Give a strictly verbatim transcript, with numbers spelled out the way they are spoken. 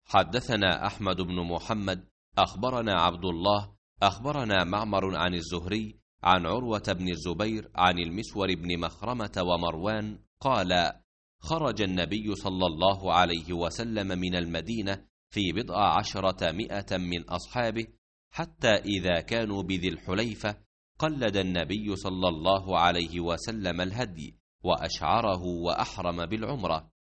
حدثنا أحمد بن محمد أخبرنا عبد الله أخبرنا معمر عن الزهري عن عروة بن الزبير عن المسور بن مخرمة ومروان قال: خرج النبي صلى الله عليه وسلم من المدينة في بضع عشرة مئة من أصحابه، حتى إذا كانوا بذي الحليفة قلد النبي صلى الله عليه وسلم الهدي وأشعره وأحرم بالعمرة،